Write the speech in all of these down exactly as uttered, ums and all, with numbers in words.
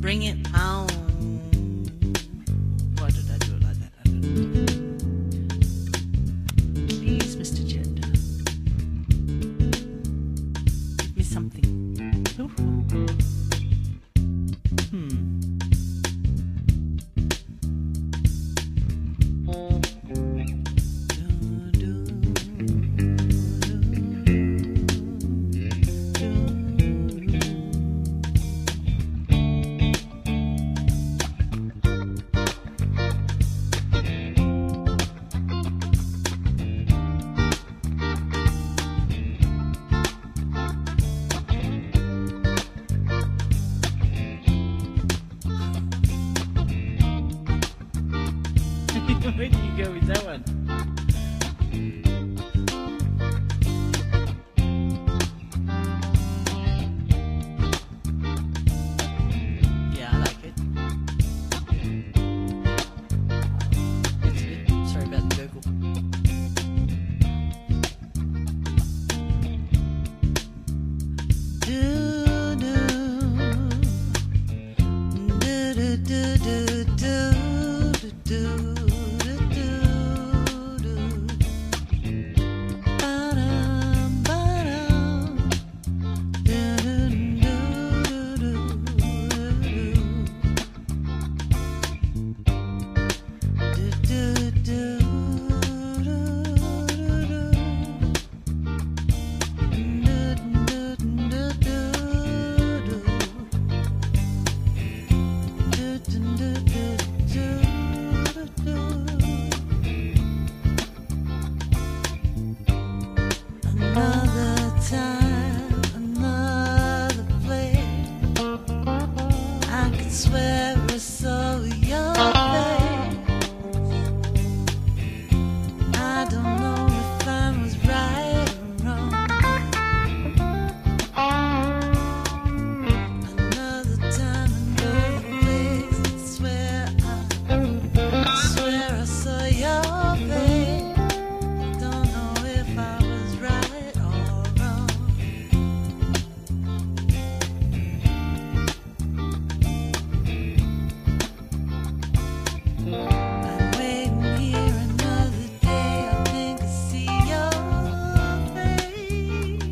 Bring it on. Why did I do it like that? I don't know. Please, Mister Gender, give me something. Ooh. Hmm. Where do you go with that one? Yeah, I like it. That's it. Sorry about the vocal. Do do do do do do do do. Another time, another place. I could swear I saw your face. I don't know if I was right or wrong. Another time, another place. I swear I, I swear I saw your face. I don't know if I was right or wrong. I'm waiting here another day. I think I see your face.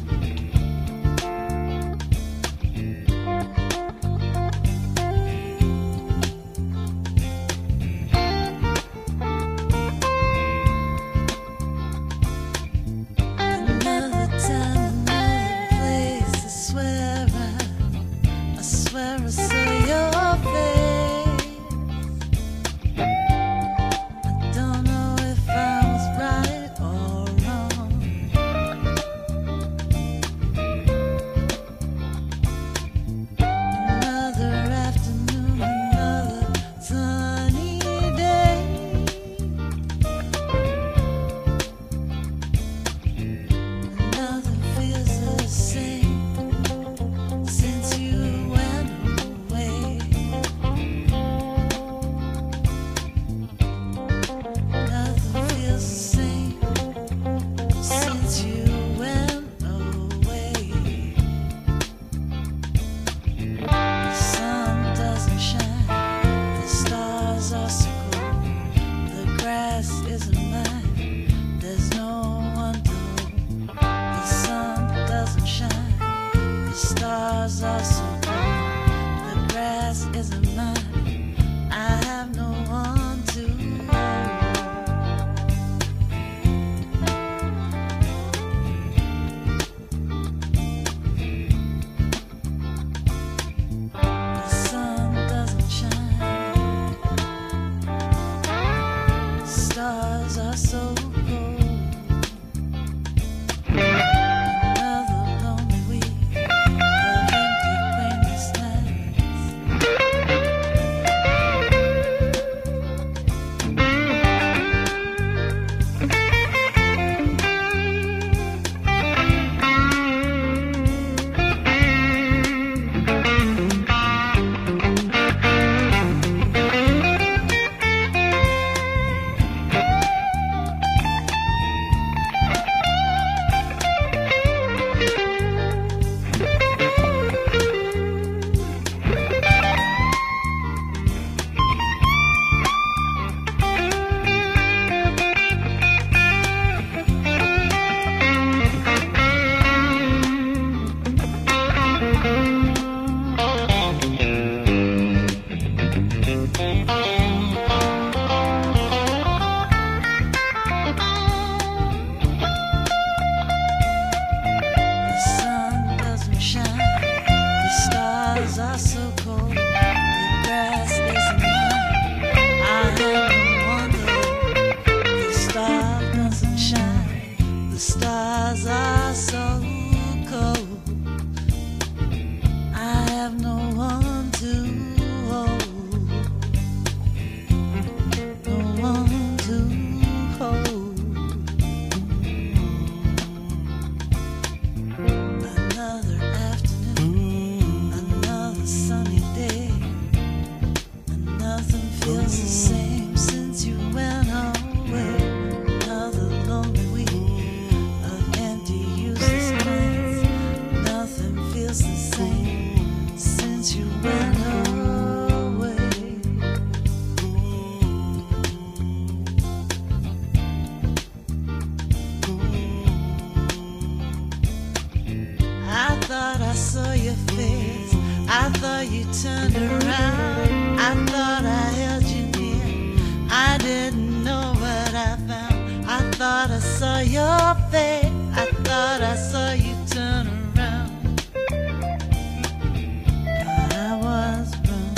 Another time, another place. I swear I, I swear I saw your face. I don't know if I was right or wrong. Another afternoon, another sunny day. Nothing feels the same since you went away. went away. I thought I saw your face. I thought you turned around. I thought I held you near. I didn't know what I found. I thought I saw your face. I thought I saw you turn around. But I was wrong.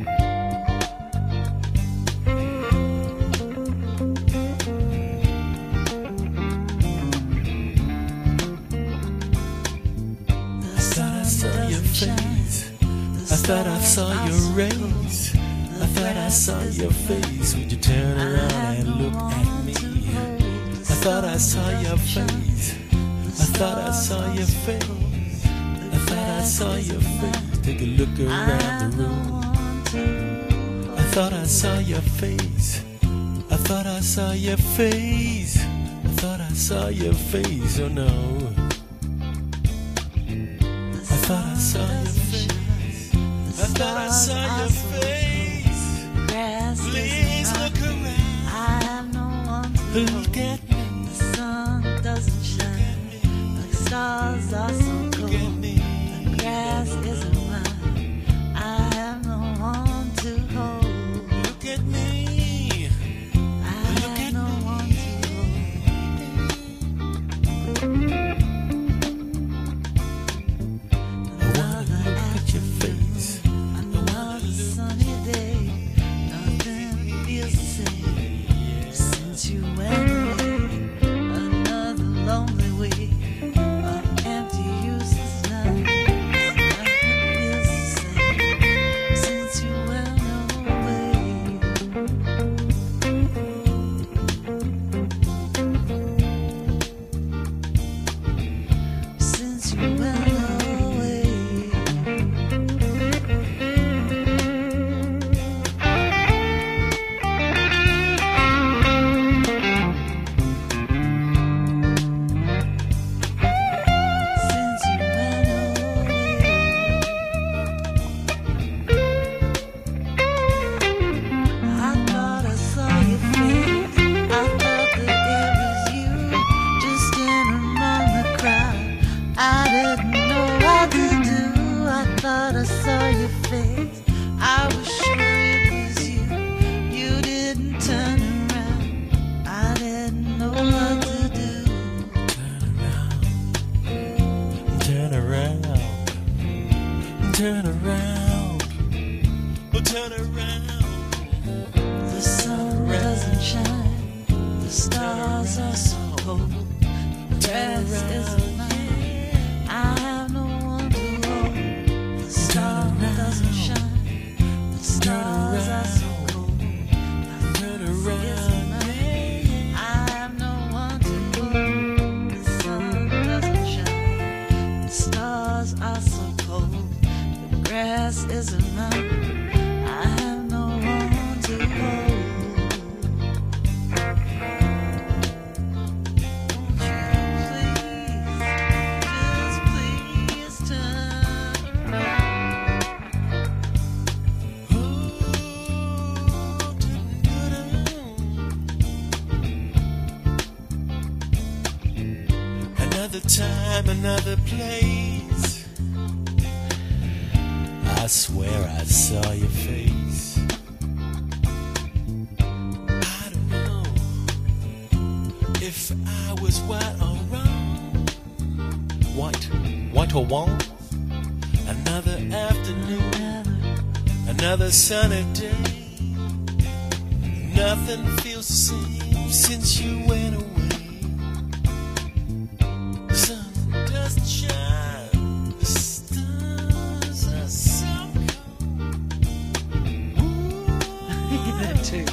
The sun doesn't shine. I thought I saw your rays. I thought I saw your face. Would you turn around and look at me? I thought I saw your face. I thought I saw your face. I thought I saw your face. Take a look around the room. I thought I saw your face. I thought I saw your face. I thought I saw your face. Oh no. I thought I saw your face. I thought I saw your face. Please look around. I have no one to Look at me. The sun doesn't shine. The stars are so cold. The grass isn't mine. I have no one to hold. Look at me. I have no one to hold. I wanna look at your face. Another sunny day. Nothing feels the same since you went away. Another lonely week of empty, useless nights. Nothing feels the same since you went away. Since you went away. Since you went away. I thought I saw your face. I thought that it was you, just in among the crowd. I didn't know what to do. I thought I saw your face. I was sure it was you. You didn't turn around. I didn't know what to do. Turn around. Turn around. Oh, turn around. The sun doesn't shine. The stars are so cold. The grass isn't mine. I have no one to hold. The sun doesn't shine. The stars are so cold. The Turn grass isn't around. mine. I have no one to hold. The sun doesn't shine. The stars are so cold. The grass isn't mine. I have no one to hold. Won't you please, just please turn around? Oh, turn around. Another time, another place. I swear I saw your face. I don't know if I was white or wrong. White, white or wrong? Another afternoon, another sunny day. Nothing feels the same since you went away. The sun doesn't shine. The stars are so cold. That too.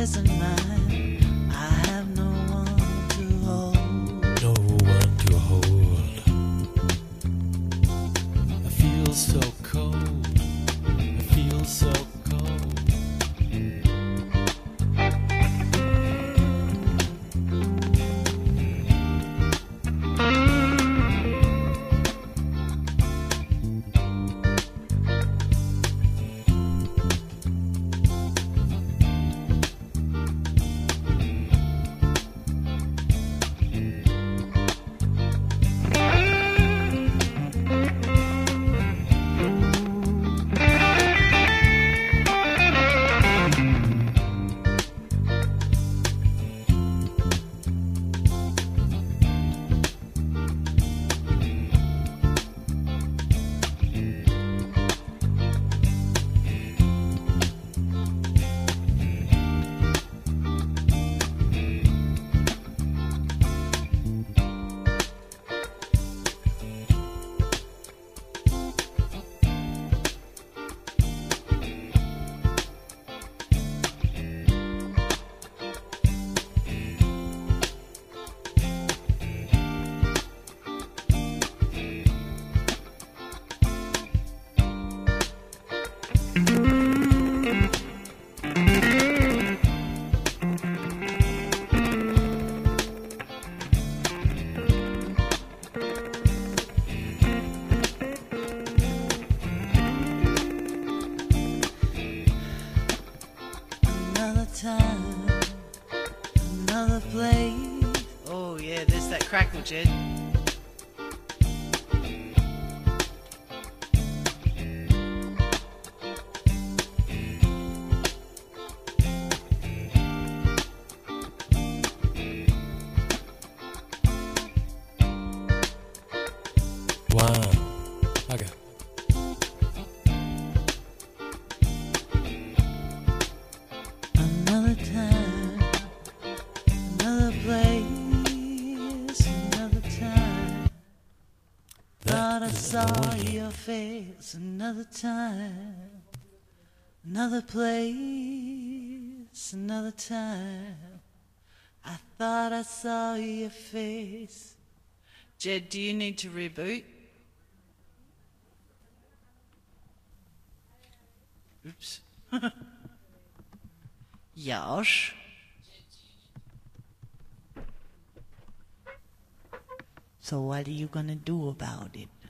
isn't mine. I have no one to hold. No one to hold. I feel so cold. I feel so cold. Another time, another place. Oh yeah, there's that crackle, Jed. Wow. Okay. Another time, another place, another time. Thought I saw your face another time, another place, another time. I thought I saw your face. Jed, do you need to reboot? Oops. Yash. So what are you gonna do about it?